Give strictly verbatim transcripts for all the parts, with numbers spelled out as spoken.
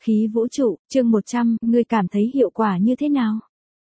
Khí vũ trụ, chương một trăm, ngươi cảm thấy hiệu quả như thế nào?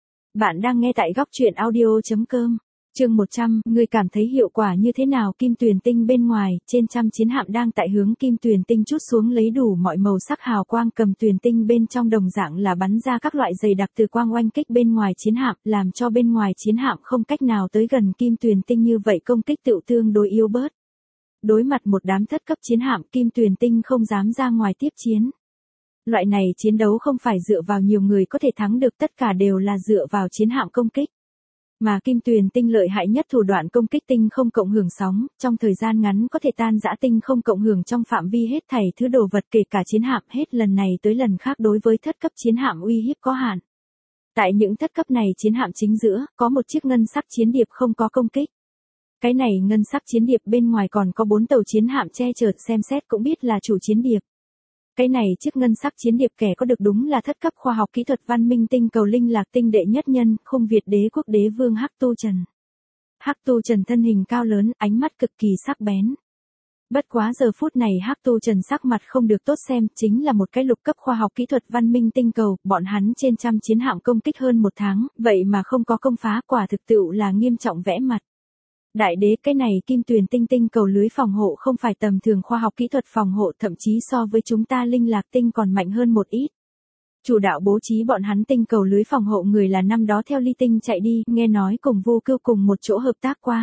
Bạn đang nghe tại góc truyện audio chấm com. Chương một trăm, ngươi cảm thấy hiệu quả như thế nào? Kim Tuyền Tinh bên ngoài, trên trăm chiến hạm đang tại hướng Kim Tuyền Tinh trút xuống lấy đủ mọi màu sắc hào quang, cầm Tuyền Tinh bên trong đồng dạng là bắn ra các loại dày đặc từ quang oanh kích bên ngoài chiến hạm, làm cho bên ngoài chiến hạm không cách nào tới gần Kim Tuyền Tinh, như vậy công kích tựu tương đối yếu bớt. Đối mặt một đám thất cấp chiến hạm, Kim Tuyền Tinh không dám ra ngoài tiếp chiến. Loại này chiến đấu không phải dựa vào nhiều người có thể thắng được, tất cả đều là dựa vào chiến hạm công kích. Mà Kim Tuyền Tinh lợi hại nhất thủ đoạn công kích tinh không cộng hưởng sóng, trong thời gian ngắn có thể tan rã tinh không cộng hưởng trong phạm vi hết thảy thứ đồ vật, kể cả chiến hạm, hết lần này tới lần khác đối với thất cấp chiến hạm uy hiếp có hạn. Tại những thất cấp này chiến hạm chính giữa, có một chiếc ngân sắc chiến điệp không có công kích. Cái này ngân sắc chiến điệp bên ngoài còn có bốn tàu chiến hạm che chở, xem xét cũng biết là chủ chiến điệp. Cái này chiếc ngân sắc chiến điệp kẻ có được đúng là thất cấp khoa học kỹ thuật văn minh tinh cầu Linh Lạc Tinh đệ nhất nhân, Khung Việt đế quốc đế vương Hắc Tu Trần. Hắc Tu Trần thân hình cao lớn, ánh mắt cực kỳ sắc bén. Bất quá giờ phút này Hắc Tu Trần sắc mặt không được tốt xem, chính là một cái lục cấp khoa học kỹ thuật văn minh tinh cầu, bọn hắn trên trăm chiến hạm công kích hơn một tháng, vậy mà không có công phá, quả thực tựu là nghiêm trọng vẽ mặt. Đại đế, cái này Kim Tuyền Tinh tinh cầu lưới phòng hộ không phải tầm thường khoa học kỹ thuật phòng hộ, thậm chí so với chúng ta Linh Lạc Tinh còn mạnh hơn một ít. Chủ đạo bố trí bọn hắn tinh cầu lưới phòng hộ người là năm đó theo Ly Tinh chạy đi, nghe nói cùng Vu Cưu cùng một chỗ hợp tác qua.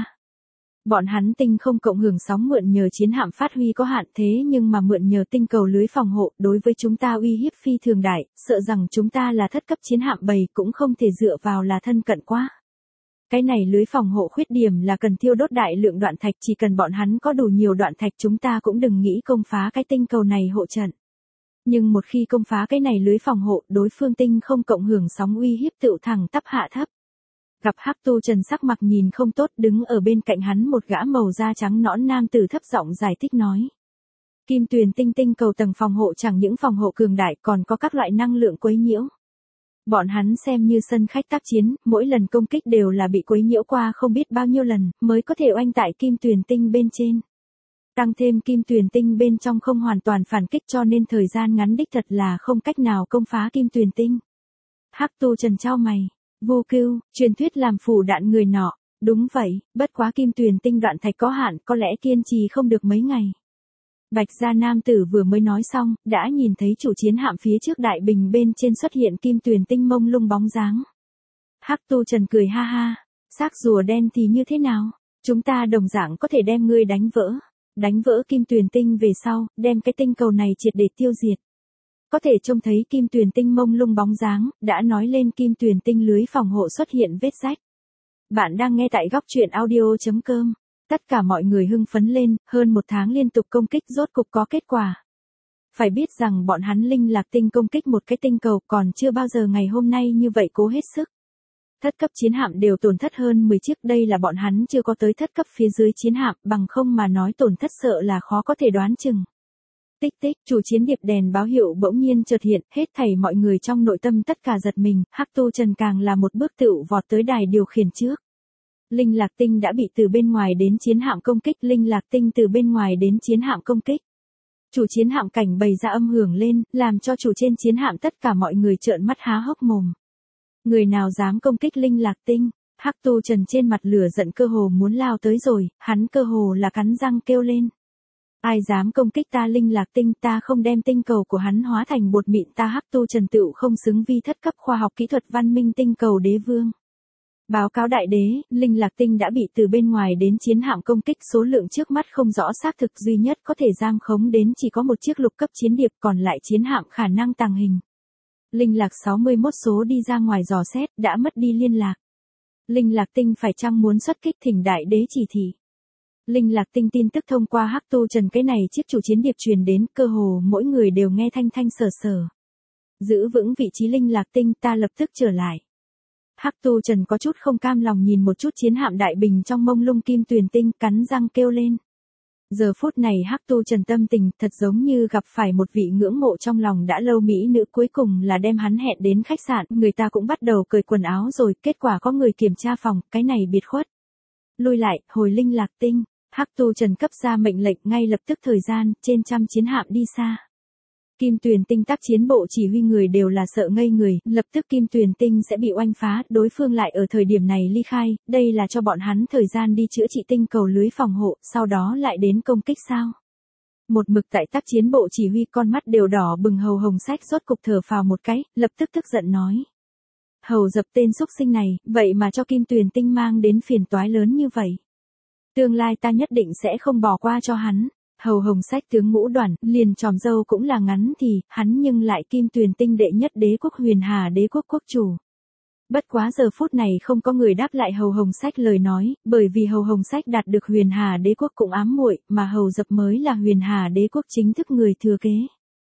Bọn hắn tinh không cộng hưởng sóng mượn nhờ chiến hạm phát huy có hạn, thế nhưng mà mượn nhờ tinh cầu lưới phòng hộ đối với chúng ta uy hiếp phi thường đại, sợ rằng chúng ta là thất cấp chiến hạm bầy cũng không thể dựa vào là thân cận quá. Cái này lưới phòng hộ khuyết điểm là cần thiêu đốt đại lượng đoạn thạch, chỉ cần bọn hắn có đủ nhiều đoạn thạch chúng ta cũng đừng nghĩ công phá cái tinh cầu này hộ trận. Nhưng một khi công phá cái này lưới phòng hộ, đối phương tinh không cộng hưởng sóng uy hiếp tựu thẳng tắp hạ thấp. Gặp Hắc Tu Trần sắc mặt nhìn không tốt, đứng ở bên cạnh hắn một gã màu da trắng nõn nam tử thấp giọng giải thích nói. Kim Tuyền Tinh tinh cầu tầng phòng hộ chẳng những phòng hộ cường đại còn có các loại năng lượng quấy nhiễu. Bọn hắn xem như sân khách tác chiến, mỗi lần công kích đều là bị quấy nhiễu qua không biết bao nhiêu lần, mới có thể oanh tại Kim Tuyền Tinh bên trên. Tăng thêm Kim Tuyền Tinh bên trong không hoàn toàn phản kích, cho nên thời gian ngắn đích thật là không cách nào công phá Kim Tuyền Tinh. Hắc Tu Trần chau mày, Vu Cưu, truyền thuyết làm phủ đạn người nọ, đúng vậy, bất quá Kim Tuyền Tinh đoạn thạch có hạn, có lẽ kiên trì không được mấy ngày. Bạch gia nam tử vừa mới nói xong, đã nhìn thấy chủ chiến hạm phía trước đại bình bên trên xuất hiện Kim Tuyền Tinh mông lung bóng dáng. Hắc Tu Trần cười ha ha, xác rùa đen thì như thế nào, chúng ta đồng dạng có thể đem ngươi đánh vỡ, đánh vỡ Kim Tuyền Tinh về sau, đem cái tinh cầu này triệt để tiêu diệt. Có thể trông thấy Kim Tuyền Tinh mông lung bóng dáng, đã nói lên Kim Tuyền Tinh lưới phòng hộ xuất hiện vết rách. Bạn đang nghe tại góc truyện audio chấm com. Tất cả mọi người hưng phấn lên, hơn một tháng liên tục công kích rốt cục có kết quả. Phải biết rằng bọn hắn Linh Lạc Tinh công kích một cái tinh cầu còn chưa bao giờ ngày hôm nay như vậy cố hết sức. Thất cấp chiến hạm đều tổn thất hơn mười chiếc, đây là bọn hắn chưa có tới thất cấp phía dưới chiến hạm, bằng không mà nói tổn thất sợ là khó có thể đoán chừng. Tích tích, chủ chiến điệp đèn báo hiệu bỗng nhiên chợt hiện, hết thảy mọi người trong nội tâm tất cả giật mình, Hắc Tu Trần càng là một bước tựu vọt tới đài điều khiển trước. Linh Lạc Tinh đã bị từ bên ngoài đến chiến hạm công kích, Linh Lạc Tinh từ bên ngoài đến chiến hạm công kích. Chủ chiến hạm cảnh bày ra âm hưởng lên, làm cho chủ trên chiến hạm tất cả mọi người trợn mắt há hốc mồm. Người nào dám công kích Linh Lạc Tinh? Hắc Tu Trần trên mặt lửa giận cơ hồ muốn lao tới rồi, hắn cơ hồ là cắn răng kêu lên. Ai dám công kích ta Linh Lạc Tinh, ta không đem tinh cầu của hắn hóa thành bột mịn, ta Hắc Tu Trần tựu không xứng vi thất cấp khoa học kỹ thuật văn minh tinh cầu đế vương. Báo cáo đại đế, Linh Lạc Tinh đã bị từ bên ngoài đến chiến hạm công kích, số lượng trước mắt không rõ xác thực, duy nhất có thể giam khống đến chỉ có một chiếc lục cấp chiến điệp, còn lại chiến hạm khả năng tàng hình. Linh Lạc sáu mươi mốt số đi ra ngoài dò xét, đã mất đi liên lạc. Linh Lạc Tinh phải chăng muốn xuất kích, thỉnh đại đế chỉ thị. Linh Lạc Tinh tin tức thông qua Hắc Tu Trần cái này chiếc chủ chiến điệp truyền đến, cơ hồ mỗi người đều nghe thanh thanh sở sở. Giữ vững vị trí Linh Lạc Tinh, ta lập tức trở lại. Hắc Tu Trần có chút không cam lòng nhìn một chút chiến hạm đại bình trong mông lung Kim Tuyền Tinh, cắn răng kêu lên. Giờ phút này Hắc Tu Trần tâm tình thật giống như gặp phải một vị ngưỡng mộ trong lòng đã lâu mỹ nữ, cuối cùng là đem hắn hẹn đến khách sạn, người ta cũng bắt đầu cởi quần áo rồi, kết quả có người kiểm tra phòng, cái này biệt khuất. Lui lại, hồi Linh Lạc Tinh, Hắc Tu Trần cấp ra mệnh lệnh, ngay lập tức thời gian, trên trăm chiến hạm đi xa. Kim Tuyền Tinh tác chiến bộ chỉ huy người đều là sợ ngây người, lập tức Kim Tuyền Tinh sẽ bị oanh phá, đối phương lại ở thời điểm này ly khai, đây là cho bọn hắn thời gian đi chữa trị tinh cầu lưới phòng hộ, sau đó lại đến công kích sao? Một mực tại tác chiến bộ chỉ huy con mắt đều đỏ bừng Hầu Hồng Sách rốt cục thở phào một cái, lập tức tức giận nói. Hầu Dập tên xúc sinh này, vậy mà cho Kim Tuyền Tinh mang đến phiền toái lớn như vậy. Tương lai ta nhất định sẽ không bỏ qua cho hắn. Hầu Hồng Sách tướng ngũ đoàn, liền tròm dâu cũng là ngắn thì, hắn nhưng lại Kim Tuyền Tinh đệ nhất đế quốc Huyền Hà đế quốc quốc chủ. Bất quá giờ phút này không có người đáp lại Hầu Hồng Sách lời nói, bởi vì Hầu Hồng Sách đạt được Huyền Hà đế quốc cũng ám muội, mà Hầu Dập mới là Huyền Hà đế quốc chính thức người thừa kế.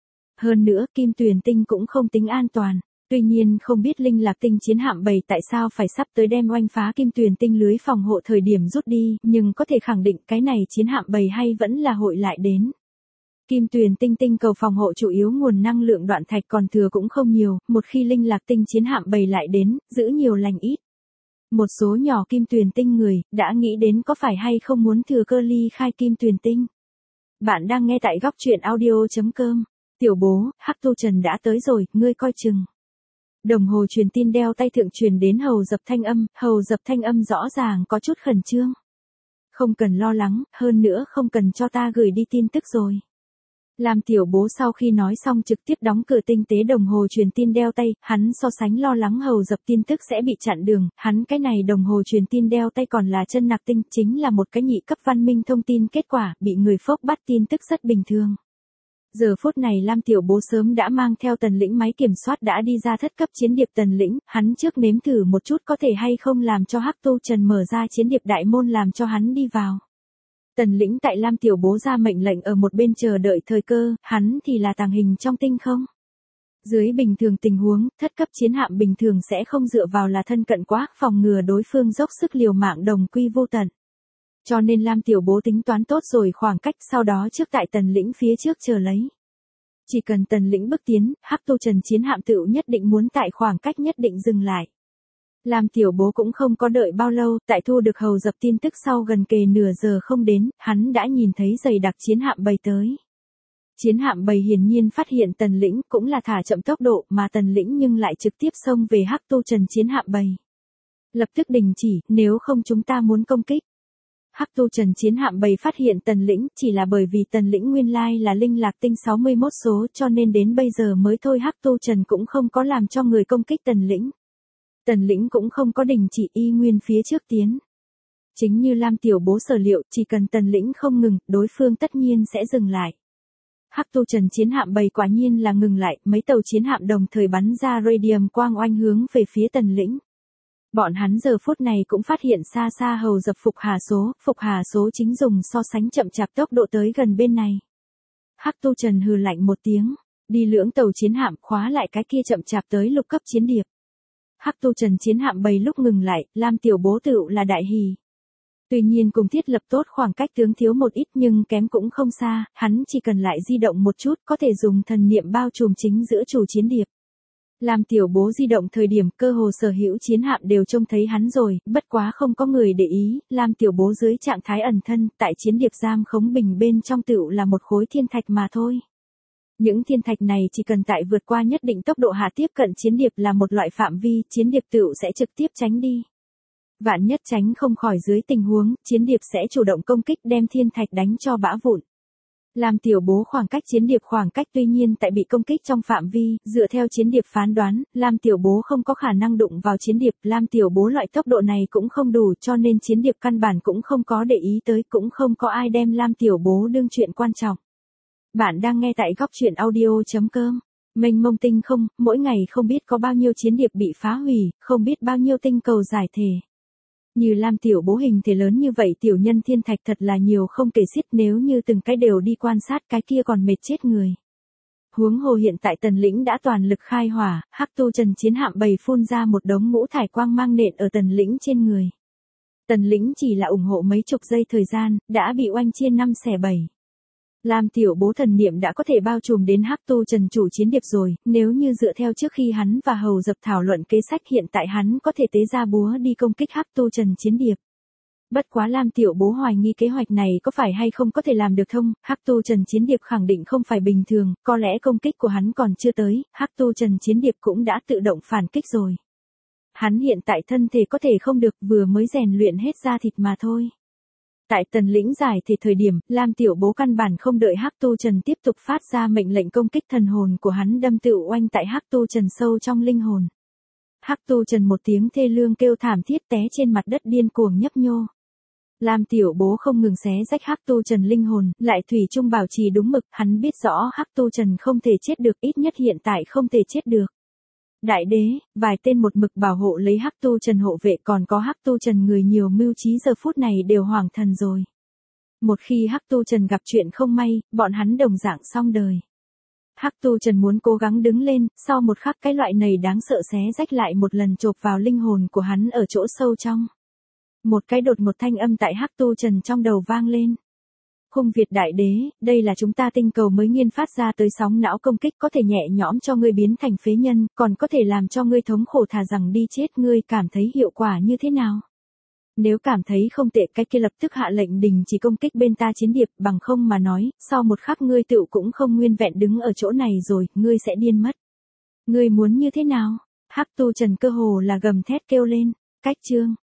Hơn nữa, Kim Tuyền Tinh cũng không tính an toàn. Tuy nhiên không biết Linh Lạc Tinh chiến hạm bầy tại sao phải sắp tới đem oanh phá Kim Tuyền Tinh lưới phòng hộ thời điểm rút đi, nhưng có thể khẳng định cái này chiến hạm bầy hay vẫn là hội lại đến. Kim Tuyền Tinh tinh cầu phòng hộ chủ yếu nguồn năng lượng đoạn thạch còn thừa cũng không nhiều, một khi Linh Lạc Tinh chiến hạm bầy lại đến, giữ nhiều lành ít. Một số nhỏ Kim Tuyền Tinh người, đã nghĩ đến có phải hay không muốn thừa cơ ly khai Kim Tuyền Tinh. Bạn đang nghe tại góc truyện audio chấm com. Tiểu bố, Hắc Tu Trần đã tới rồi, ngươi coi chừng. Đồng hồ truyền tin đeo tay thượng truyền đến Hầu Dập thanh âm, Hầu Dập thanh âm rõ ràng có chút khẩn trương. Không cần lo lắng, hơn nữa không cần cho ta gửi đi tin tức rồi. Làm tiểu bố sau khi nói xong trực tiếp đóng cửa tinh tế đồng hồ truyền tin đeo tay, hắn so sánh lo lắng Hầu Dập tin tức sẽ bị chặn đường, hắn cái này đồng hồ truyền tin đeo tay còn là chân nạc tinh, chính là một cái nhị cấp văn minh thông tin kết quả, bị người phốc bắt tin tức rất bình thường. Giờ phút này Lam tiểu bố sớm đã mang theo Tần Lĩnh máy kiểm soát đã đi ra thất cấp chiến điệp Tần Lĩnh, hắn trước nếm thử một chút có thể hay không làm cho Hắc Tu Trần mở ra chiến điệp đại môn làm cho hắn đi vào. Tần Lĩnh tại Lam tiểu bố ra mệnh lệnh ở một bên chờ đợi thời cơ, hắn thì là tàng hình trong tinh không. Dưới bình thường tình huống, thất cấp chiến hạm bình thường sẽ không dựa vào là thân cận quá, phòng ngừa đối phương dốc sức liều mạng đồng quy vô tận. Cho nên Lam tiểu bố tính toán tốt rồi khoảng cách, sau đó trước tại Tần Lĩnh phía trước chờ lấy. Chỉ cần Tần Lĩnh bước tiến, Hắc Tu Trần chiến hạm tựu nhất định muốn tại khoảng cách nhất định dừng lại. Lam tiểu bố cũng không có đợi bao lâu, tại thu được Hầu Dập tin tức sau gần kề nửa giờ không đến, hắn đã nhìn thấy dày đặc chiến hạm bầy tới. Chiến hạm bầy hiển nhiên phát hiện Tần Lĩnh cũng là thả chậm tốc độ, mà Tần Lĩnh nhưng lại trực tiếp xông về Hắc Tu Trần chiến hạm bầy. Lập tức đình chỉ, nếu không chúng ta muốn công kích. Hắc Tu Trần chiến hạm bầy phát hiện Tần Lĩnh, chỉ là bởi vì Tần Lĩnh nguyên lai là Linh Lạc Tinh sáu mươi mốt số cho nên đến bây giờ mới thôi Hắc Tu Trần cũng không có làm cho người công kích Tần Lĩnh. Tần Lĩnh cũng không có đình chỉ, y nguyên phía trước tiến. Chính như Lam tiểu bố sở liệu, chỉ cần Tần Lĩnh không ngừng, đối phương tất nhiên sẽ dừng lại. Hắc Tu Trần chiến hạm bầy quả nhiên là ngừng lại, mấy tàu chiến hạm đồng thời bắn ra radium quang oanh hướng về phía Tần Lĩnh. Bọn hắn giờ phút này cũng phát hiện xa xa Hầu Dập phục hà số, phục hà số chính dùng so sánh chậm chạp tốc độ tới gần bên này. Hắc Tu Trần hừ lạnh một tiếng, đi lưỡng tàu chiến hạm khóa lại cái kia chậm chạp tới lục cấp chiến điệp. Hắc Tu Trần chiến hạm bầy lúc ngừng lại, Lam tiểu bố tựu là đại hỉ. Tuy nhiên cùng thiết lập tốt khoảng cách tướng thiếu một ít nhưng kém cũng không xa, hắn chỉ cần lại di động một chút có thể dùng thần niệm bao trùm chính giữa chủ chiến điệp. Lam tiểu bố di động thời điểm cơ hồ sở hữu chiến hạm đều trông thấy hắn rồi, bất quá không có người để ý, Lam tiểu bố dưới trạng thái ẩn thân, tại chiến điệp giam khống bình bên trong tựu là một khối thiên thạch mà thôi. Những thiên thạch này chỉ cần tại vượt qua nhất định tốc độ hạ tiếp cận chiến điệp là một loại phạm vi, chiến điệp tựu sẽ trực tiếp tránh đi. Vạn nhất tránh không khỏi dưới tình huống, chiến điệp sẽ chủ động công kích đem thiên thạch đánh cho bã vụn. Lam tiểu bố khoảng cách chiến điệp khoảng cách tuy nhiên tại bị công kích trong phạm vi, dựa theo chiến điệp phán đoán, Lam tiểu bố không có khả năng đụng vào chiến điệp, Lam tiểu bố loại tốc độ này cũng không đủ cho nên chiến điệp căn bản cũng không có để ý tới, cũng không có ai đem Lam tiểu bố đương chuyện quan trọng. Bạn đang nghe tại góc truyện audio chấm com. Mênh mông tinh không, mỗi ngày không biết có bao nhiêu chiến điệp bị phá hủy, không biết bao nhiêu tinh cầu giải thể. Như Lam tiểu bố hình thể lớn như vậy tiểu nhân thiên thạch thật là nhiều không kể xiết, nếu như từng cái đều đi quan sát cái kia còn mệt chết người. Huống hồ hiện tại Tần Lĩnh đã toàn lực khai hỏa, Hắc Tu Trần chiến hạm bầy phun ra một đống ngũ thải quang mang nện ở Tần Lĩnh trên người. Tần Lĩnh chỉ là ủng hộ mấy chục giây thời gian, đã bị oanh chia năm xẻ bảy. Lam tiểu bố thần niệm đã có thể bao trùm đến Hắc Tu Trần chủ chiến điệp rồi, nếu như dựa theo trước khi hắn và Hầu Dập thảo luận kế sách hiện tại hắn có thể tế ra búa đi công kích Hắc Tu Trần chiến điệp. Bất quá Lam Tiểu Bố hoài nghi kế hoạch này có phải hay không có thể làm được thông, Hắc Tu Trần Chiến Điệp khẳng định không phải bình thường, có lẽ công kích của hắn còn chưa tới, Hắc Tu Trần Chiến Điệp cũng đã tự động phản kích rồi. Hắn hiện tại thân thể có thể không được, vừa mới rèn luyện hết da thịt mà thôi. Tại Tần Lĩnh giải thể thời điểm, Lam Tiểu Bố căn bản không đợi Hắc Tu Trần tiếp tục phát ra mệnh lệnh công kích, thần hồn của hắn đâm tự oanh tại Hắc Tu Trần sâu trong linh hồn. Hắc Tu Trần một tiếng thê lương kêu thảm thiết té trên mặt đất điên cuồng nhấp nhô. Lam Tiểu Bố không ngừng xé rách Hắc Tu Trần linh hồn, lại thủy chung bảo trì đúng mực, hắn biết rõ Hắc Tu Trần không thể chết được, ít nhất hiện tại không thể chết được. Đại đế, vài tên một mực bảo hộ lấy Hắc Tu Trần hộ vệ, còn có Hắc Tu Trần người nhiều mưu trí giờ phút này đều hoàng thần rồi. Một khi Hắc Tu Trần gặp chuyện không may, bọn hắn đồng dạng xong đời. Hắc Tu Trần muốn cố gắng đứng lên, sau một khắc cái loại này đáng sợ xé rách lại một lần chộp vào linh hồn của hắn ở chỗ sâu trong. Một cái đột một thanh âm tại Hắc Tu Trần trong đầu vang lên. Khung Việt Đại Đế, đây là chúng ta tinh cầu mới nghiên phát ra tới sóng não công kích, có thể nhẹ nhõm cho ngươi biến thành phế nhân, còn có thể làm cho ngươi thống khổ thà rằng đi chết, ngươi cảm thấy hiệu quả như thế nào? Nếu cảm thấy không tệ, cái kia lập tức hạ lệnh đình chỉ công kích bên ta chiến điệp, bằng không mà nói, sau một khắc ngươi tựu cũng không nguyên vẹn đứng ở chỗ này rồi, ngươi sẽ điên mất. Ngươi muốn như thế nào? Hắc Tu Trần cơ hồ là gầm thét kêu lên, cách chương.